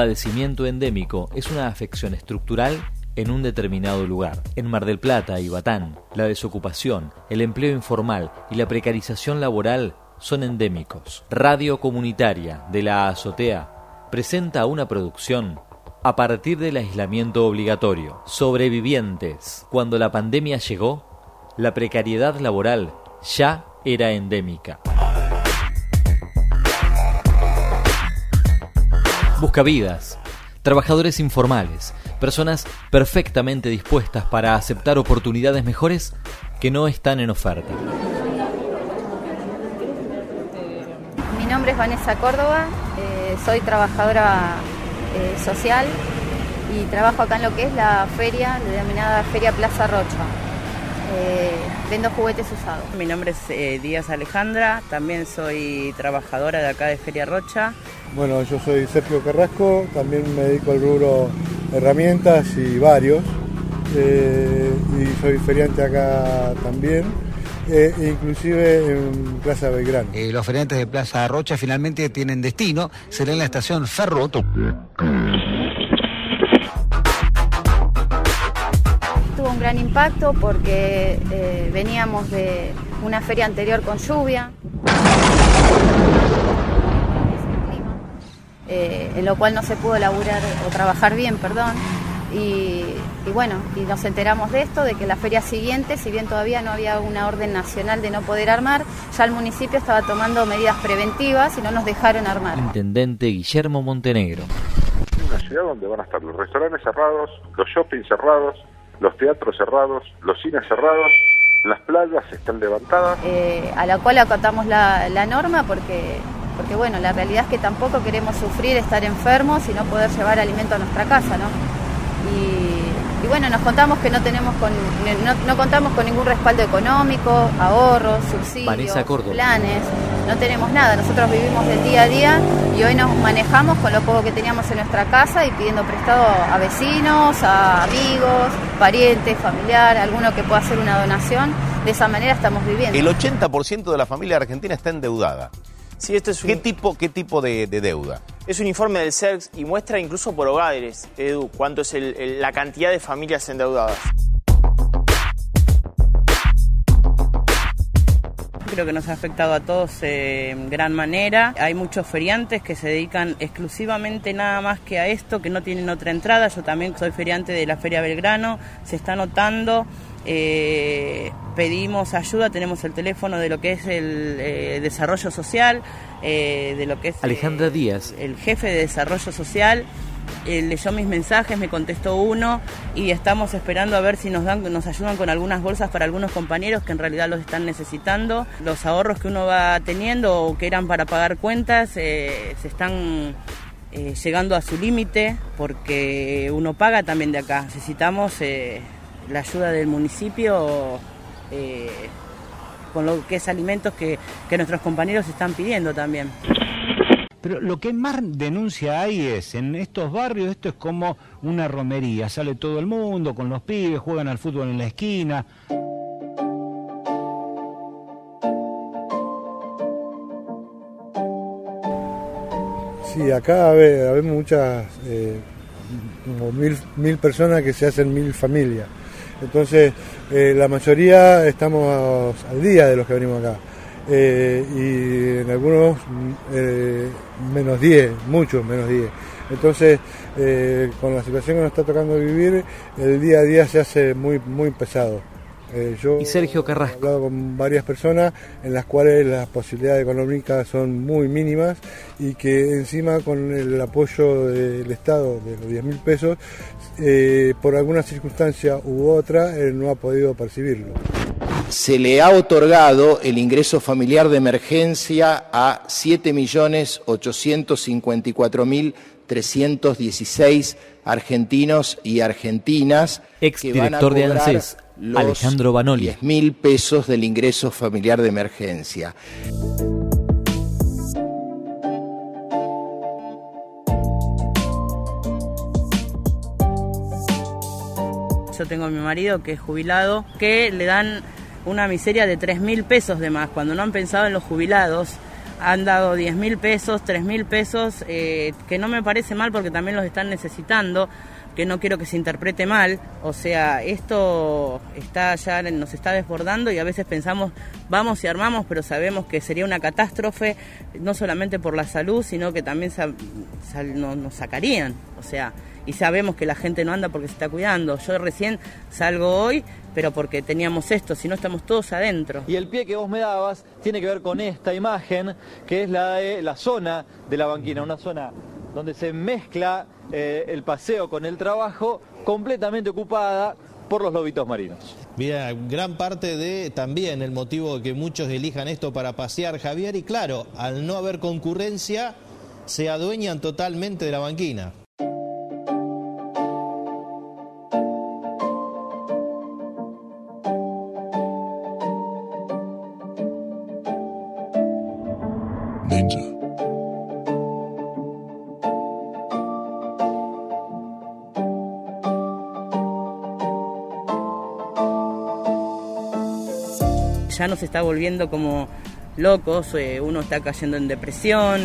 padecimiento endémico es una afección estructural en un determinado lugar. En Mar del Plata y Batán, la desocupación, el empleo informal y la precarización laboral son endémicos. Radio Comunitaria de la Azotea presenta una producción a partir del aislamiento obligatorio. Sobrevivientes. Cuando la pandemia llegó, la precariedad laboral ya era endémica. Buscavidas, trabajadores informales, personas perfectamente dispuestas para aceptar oportunidades mejores que no están en oferta. Mi nombre es Vanessa Córdoba, soy trabajadora social y trabajo acá en lo que es la feria, denominada Feria Plaza Rocha. Vendo juguetes usados. Mi nombre es Díaz Alejandra, también soy trabajadora de acá de Feria Rocha. Bueno, yo soy Sergio Carrasco, también me dedico al rubro herramientas y varios, y soy feriante acá también, inclusive en Plaza Belgrano. Los feriantes de Plaza Rocha finalmente tienen destino, será en la estación Ferro. Tuvo un gran impacto porque veníamos de una feria anterior con lluvia, en lo cual no se pudo laburar o trabajar bien, y bueno, y nos enteramos de esto, de que la feria siguiente, si bien todavía no había una orden nacional de no poder armar, ya el municipio estaba tomando medidas preventivas y no nos dejaron armar. Intendente Guillermo Montenegro. Una ciudad donde van a estar los restaurantes cerrados, los shoppings cerrados, los teatros cerrados, los cines cerrados, las playas están levantadas. A la cual acatamos la norma porque bueno, la realidad es que tampoco queremos sufrir estar enfermos y no poder llevar alimento a nuestra casa, ¿no? Y bueno, nos contamos que no contamos con ningún respaldo económico, ahorros, subsidios, planes, no tenemos nada. Nosotros vivimos del día a día y hoy nos manejamos con lo poco que teníamos en nuestra casa y pidiendo prestado a vecinos, a amigos, parientes, familiar, alguno que pueda hacer una donación. De esa manera estamos viviendo. El 80% de la familia argentina está endeudada. Sí, esto es ¿Qué tipo de deuda? Es un informe del CERCS y muestra incluso por hogares, Edu, cuánto es la cantidad de familias endeudadas. Creo que nos ha afectado a todos en gran manera. Hay muchos feriantes que se dedican exclusivamente nada más que a esto, que no tienen otra entrada. Yo también soy feriante de la Feria Belgrano, se está notando. Pedimos ayuda, tenemos el teléfono de lo que es el desarrollo social, de lo que es Alejandra Díaz, el jefe de desarrollo social. Leyó mis mensajes, me contestó uno y estamos esperando a ver si nos ayudan con algunas bolsas para algunos compañeros que en realidad los están necesitando. Los ahorros que uno va teniendo o que eran para pagar cuentas se están llegando a su límite porque uno paga también de acá. Necesitamos la ayuda del municipio con lo que es alimentos que nuestros compañeros están pidiendo también. Pero lo que más denuncia hay es, en estos barrios, esto es como una romería, sale todo el mundo con los pibes, juegan al fútbol en la esquina. Sí, acá habemos muchas, como mil personas que se hacen 1000 familias. Entonces, la mayoría estamos al día de los que venimos acá. Y en algunos menos 10, muchos menos 10. Entonces, con la situación que nos está tocando vivir, el día a día se hace muy pesado. Yo y Sergio Carrasco. He hablado con varias personas en las cuales las posibilidades económicas son muy mínimas y que encima con el apoyo del Estado de los 10.000 pesos, por alguna circunstancia u otra, no ha podido percibirlo. Se le ha otorgado el ingreso familiar de emergencia a 7.854.316 argentinos y argentinas. Exdirector de ANSES, Alejandro Banoli. 10.000 pesos del ingreso familiar de emergencia. Yo tengo a mi marido que es jubilado, que le dan una miseria de 3.000 pesos de más. Cuando no han pensado en los jubilados, Han dado 10.000 pesos, 3.000 pesos, que no me parece mal porque también los están necesitando, que no quiero que se interprete mal. O sea, esto nos está desbordando y a veces pensamos, vamos y armamos, pero sabemos que sería una catástrofe, no solamente por la salud, sino que también nos sacarían. O sea, y sabemos que la gente no anda porque se está cuidando. Yo recién salgo hoy, pero porque teníamos esto, si no estamos todos adentro. Y el pie que vos me dabas tiene que ver con esta imagen, que es la de la zona de la banquina, una zona donde se mezcla el paseo con el trabajo, completamente ocupada por los lobitos marinos. Mira, gran parte de también el motivo de que muchos elijan esto para pasear, Javier, y claro, al no haber concurrencia, se adueñan totalmente de la banquina. Ya nos está volviendo como locos, uno está cayendo en depresión,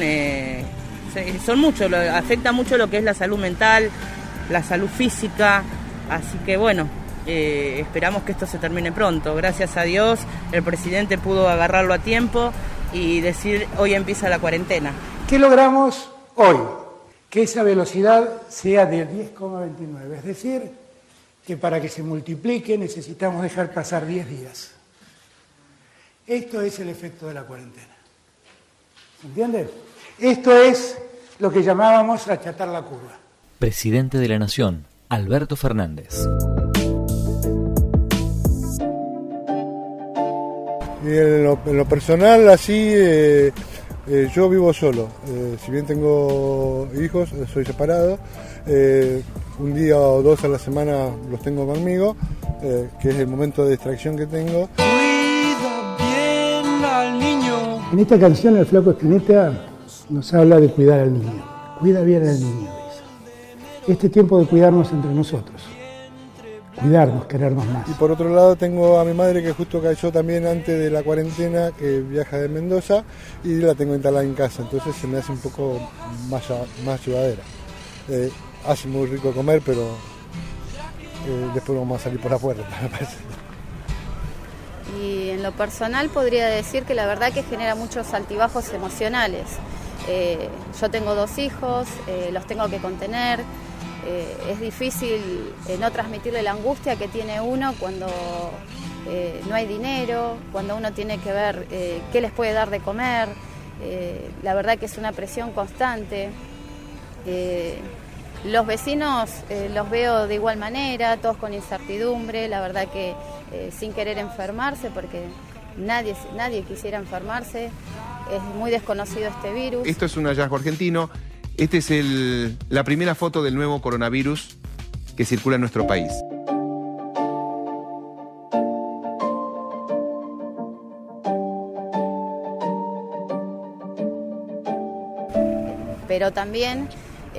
afecta mucho lo que es la salud mental, la salud física, así que bueno, esperamos que esto se termine pronto. Gracias a Dios el presidente pudo agarrarlo a tiempo y decir hoy empieza la cuarentena. ¿Qué logramos hoy? Que esa velocidad sea de 10,29, es decir, que para que se multiplique necesitamos dejar pasar 10 días. Esto es el efecto de la cuarentena. ¿Se entiende? Esto es lo que llamábamos achatar la curva. Presidente de la Nación, Alberto Fernández. Y en lo personal, así, yo vivo solo. Si bien tengo hijos, soy separado. Un día o dos a la semana los tengo conmigo, que es el momento de distracción que tengo. En esta canción el Flaco Spinetta nos habla de cuidar al niño. Cuida bien al niño, dice. Este tiempo de cuidarnos entre nosotros. Cuidarnos, querernos más. Y por otro lado tengo a mi madre que justo cayó también antes de la cuarentena, que viaja de Mendoza, y la tengo instalada en casa, entonces se me hace un poco más llevadera. Hace muy rico comer, pero después vamos a salir por la puerta, me parece. Y en lo personal podría decir que la verdad que genera muchos altibajos emocionales. Yo tengo 2 hijos, los tengo que contener. Es difícil no transmitirle la angustia que tiene uno cuando no hay dinero, cuando uno tiene que ver qué les puede dar de comer. La verdad que es una presión constante. Los vecinos los veo de igual manera, todos con incertidumbre, la verdad que sin querer enfermarse, porque nadie quisiera enfermarse, es muy desconocido este virus. Esto es un hallazgo argentino, esta es la primera foto del nuevo coronavirus que circula en nuestro país. Pero también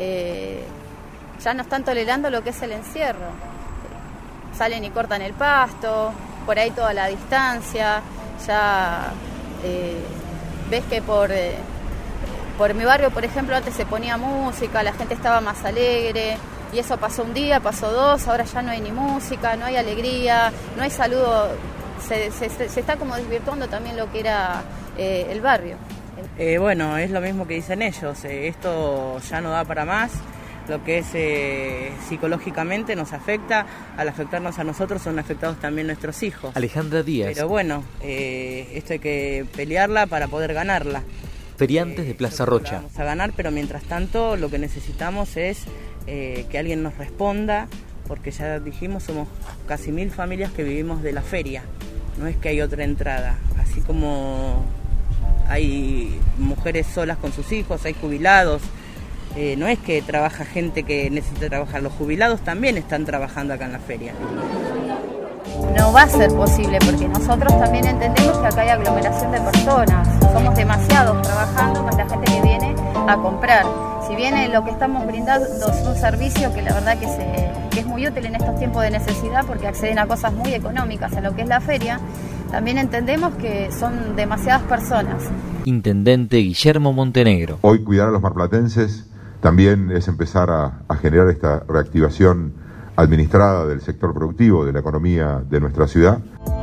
ya no están tolerando lo que es el encierro. Salen y cortan el pasto, por ahí toda la distancia, ya ves que por mi barrio, por ejemplo, antes se ponía música, la gente estaba más alegre, y eso pasó un día, pasó 2, ahora ya no hay ni música, no hay alegría, no hay saludo, se está como desvirtuando también lo que era el barrio. Bueno, es lo mismo que dicen ellos, esto ya no da para más. Lo que es psicológicamente nos afecta, al afectarnos a nosotros son afectados también nuestros hijos. Alejandra Díaz. Pero bueno, esto hay que pelearla para poder ganarla. Feriantes de Plaza Rocha. Vamos a ganar, pero mientras tanto lo que necesitamos es que alguien nos responda, porque ya dijimos, somos casi 1000 familias que vivimos de la feria, no es que hay otra entrada, así como hay mujeres solas con sus hijos, hay jubilados. No es que trabaja gente que necesita trabajar, los jubilados también están trabajando acá en la feria. No va a ser posible porque nosotros también entendemos que acá hay aglomeración de personas, somos demasiados trabajando más la gente que viene a comprar. Si bien lo que estamos brindando es un servicio que la verdad que es muy útil en estos tiempos de necesidad porque acceden a cosas muy económicas en lo que es la feria, también entendemos que son demasiadas personas. Intendente Guillermo Montenegro. Hoy cuidar a los marplatenses también es empezar a generar esta reactivación administrada del sector productivo, de la economía de nuestra ciudad.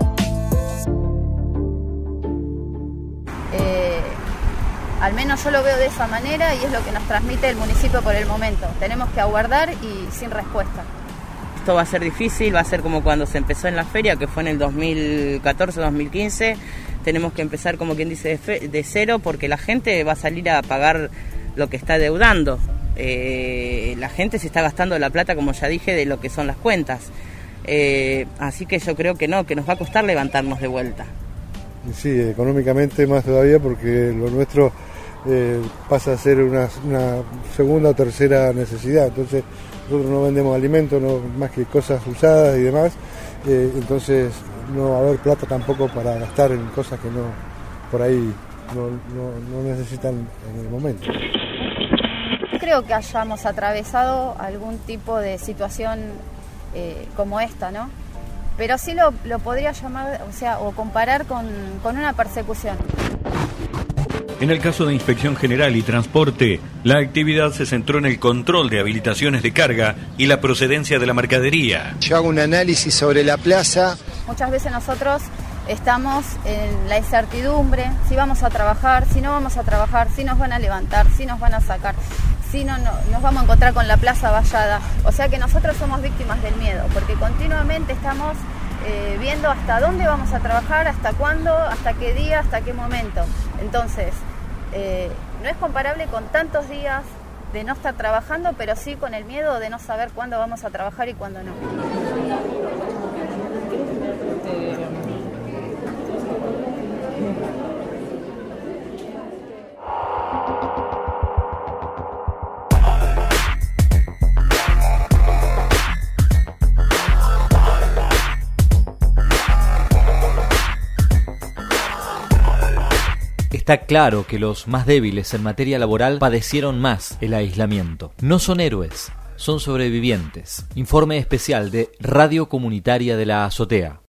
Al menos yo lo veo de esa manera y es lo que nos transmite el municipio por el momento. Tenemos que aguardar y sin respuesta. Esto va a ser difícil, va a ser como cuando se empezó en la feria, que fue en el 2014-2015. Tenemos que empezar, como quien dice, de cero, porque la gente va a salir a pagar lo que está deudando. La gente se está gastando la plata, como ya dije, de lo que son las cuentas. Así que yo creo que no, que nos va a costar levantarnos de vuelta. Sí, económicamente más todavía, porque lo nuestro pasa a ser una segunda o tercera necesidad. Entonces nosotros no vendemos alimentos, no, más que cosas usadas y demás, entonces no va a haber plata tampoco para gastar en cosas que no por ahí no necesitan en el momento. Creo que hayamos atravesado algún tipo de situación como esta, ¿no? Pero sí lo podría llamar, o comparar con una persecución. En el caso de Inspección General y Transporte, la actividad se centró en el control de habilitaciones de carga y la procedencia de la mercadería. Yo hago un análisis sobre la plaza. Muchas veces nosotros estamos en la incertidumbre, si vamos a trabajar, si no vamos a trabajar, si nos van a levantar, si nos van a sacar, si no nos vamos a encontrar con la plaza vallada. O sea que nosotros somos víctimas del miedo, porque continuamente estamos viendo hasta dónde vamos a trabajar, hasta cuándo, hasta qué día, hasta qué momento. Entonces, no es comparable con tantos días de no estar trabajando, pero sí con el miedo de no saber cuándo vamos a trabajar y cuándo no. Está claro que los más débiles en materia laboral padecieron más el aislamiento. No son héroes, son sobrevivientes. Informe especial de Radio Comunitaria de la Azotea.